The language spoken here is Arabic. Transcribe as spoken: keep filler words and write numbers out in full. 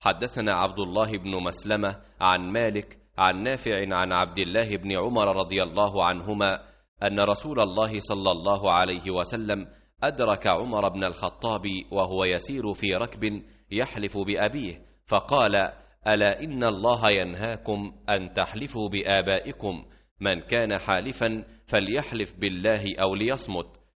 حدثنا عبد الله بن مسلمة عن مالك عن نافع عن عبد الله بن عمر رضي الله عنهما أن رسول الله صلى الله عليه وسلم أدرك عمر بن الخطاب وهو يسير في ركب يحلف بأبيه، فقال: ألا إن الله ينهاكم أن تحلفوا بآبائكم، من كان حالفا فليحلف بالله أو ليصمت،